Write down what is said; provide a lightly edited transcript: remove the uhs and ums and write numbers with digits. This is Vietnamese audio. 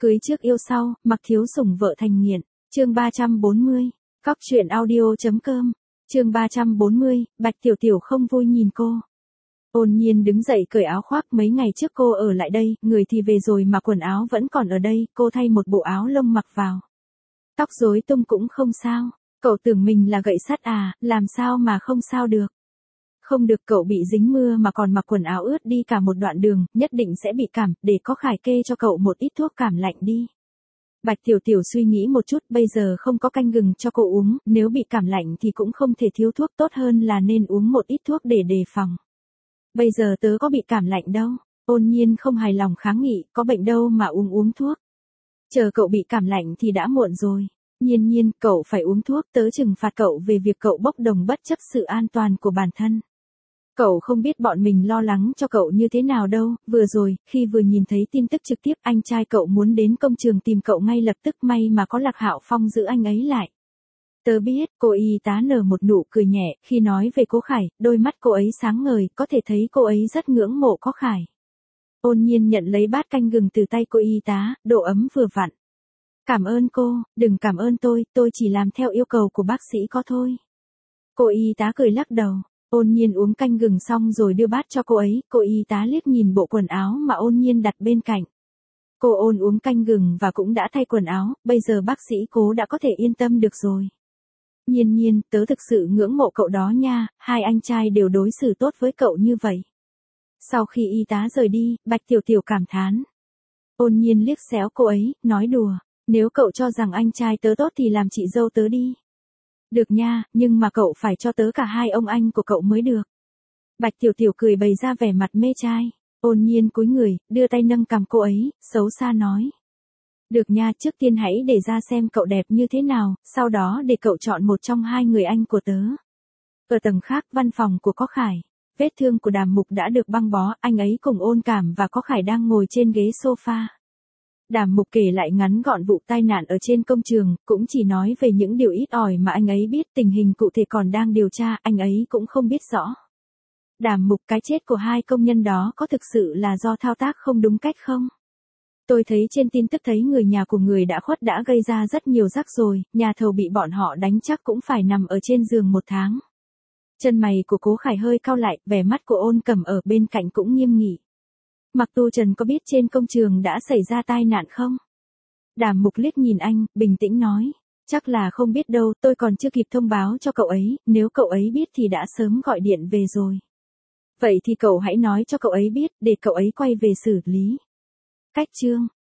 Cưới trước yêu sau, mặc thiếu sủng vợ thành nghiện. Chương 340. Cóc truyện audio.com. Chương 340, Bạch Tiểu Tiểu không vui nhìn cô. Ôn Nhiên đứng dậy cởi áo khoác, mấy ngày trước cô ở lại đây, người thì về rồi mà quần áo vẫn còn ở đây, cô thay một bộ áo lông mặc vào. Tóc rối tung cũng không sao, cậu tưởng mình là gậy sắt à, làm sao mà không sao được. Không được, cậu bị dính mưa mà còn mặc quần áo ướt đi cả một đoạn đường, nhất định sẽ bị cảm, để có Khải kê cho cậu một ít thuốc cảm lạnh đi. Bạch Tiểu Tiểu suy nghĩ một chút, bây giờ không có canh gừng cho cô uống, nếu bị cảm lạnh thì cũng không thể thiếu thuốc, tốt hơn là nên uống một ít thuốc để đề phòng. Bây giờ tớ có bị cảm lạnh đâu. Ôn Nhiên không hài lòng kháng nghị, có bệnh đâu mà uống thuốc. Chờ cậu bị cảm lạnh thì đã muộn rồi. Nhiên, cậu phải uống thuốc, tớ trừng phạt cậu về việc cậu bốc đồng bất chấp sự an toàn của bản thân. Cậu không biết bọn mình lo lắng cho cậu như thế nào đâu, vừa rồi, khi vừa nhìn thấy tin tức trực tiếp anh trai cậu muốn đến công trường tìm cậu ngay lập tức, may mà có Lạc Hạo Phong giữ anh ấy lại. Tớ biết, cô y tá nở một nụ cười nhẹ, khi nói về cô Khải, đôi mắt cô ấy sáng ngời, có thể thấy cô ấy rất ngưỡng mộ có Khải. Ôn Nhiên nhận lấy bát canh gừng từ tay cô y tá, độ ấm vừa vặn. Cảm ơn cô, đừng cảm ơn tôi chỉ làm theo yêu cầu của bác sĩ có thôi. Cô y tá cười lắc đầu. Ôn Nhiên uống canh gừng xong rồi đưa bát cho cô ấy, cô y tá liếc nhìn bộ quần áo mà Ôn Nhiên đặt bên cạnh. Cô Ôn uống canh gừng và cũng đã thay quần áo, bây giờ bác sĩ Cố đã có thể yên tâm được rồi. Nhiên, tớ thực sự ngưỡng mộ cậu đó nha, hai anh trai đều đối xử tốt với cậu như vậy. Sau khi y tá rời đi, Bạch Tiểu Tiểu cảm thán. Ôn Nhiên liếc xéo cô ấy, nói đùa, nếu cậu cho rằng anh trai tớ tốt thì làm chị dâu tớ đi. Được nha, nhưng mà cậu phải cho tớ cả hai ông anh của cậu mới được. Bạch Tiểu Tiểu cười bày ra vẻ mặt mê trai. Ôn Nhiên cúi người, đưa tay nâng cằm cô ấy, xấu xa nói. Được nha, trước tiên hãy để ra xem cậu đẹp như thế nào, sau đó để cậu chọn một trong hai người anh của tớ. Ở tầng khác, văn phòng của có Khải. Vết thương của Đàm Mục đã được băng bó, anh ấy cùng Ôn Cảm và có Khải đang ngồi trên ghế sofa. Đàm Mục kể lại ngắn gọn vụ tai nạn ở trên công trường, cũng chỉ nói về những điều ít ỏi mà anh ấy biết, tình hình cụ thể còn đang điều tra, anh ấy cũng không biết rõ. Đàm Mục, cái chết của hai công nhân đó có thực sự là do thao tác không đúng cách không? Tôi thấy trên tin tức thấy người nhà của người đã khuất đã gây ra rất nhiều rắc rối, nhà thầu bị bọn họ đánh chắc cũng phải nằm ở trên giường 1 tháng. Chân mày của Cố Khải hơi cau lại, vẻ mắt của Ôn Cẩm ở bên cạnh cũng nghiêm nghị. Mặc Tu Trần có biết trên công trường đã xảy ra tai nạn không? Đàm Mục liếc nhìn anh, bình tĩnh nói. Chắc là không biết đâu, tôi còn chưa kịp thông báo cho cậu ấy, nếu cậu ấy biết thì đã sớm gọi điện về rồi. Vậy thì cậu hãy nói cho cậu ấy biết, để cậu ấy quay về xử lý. Cách chương.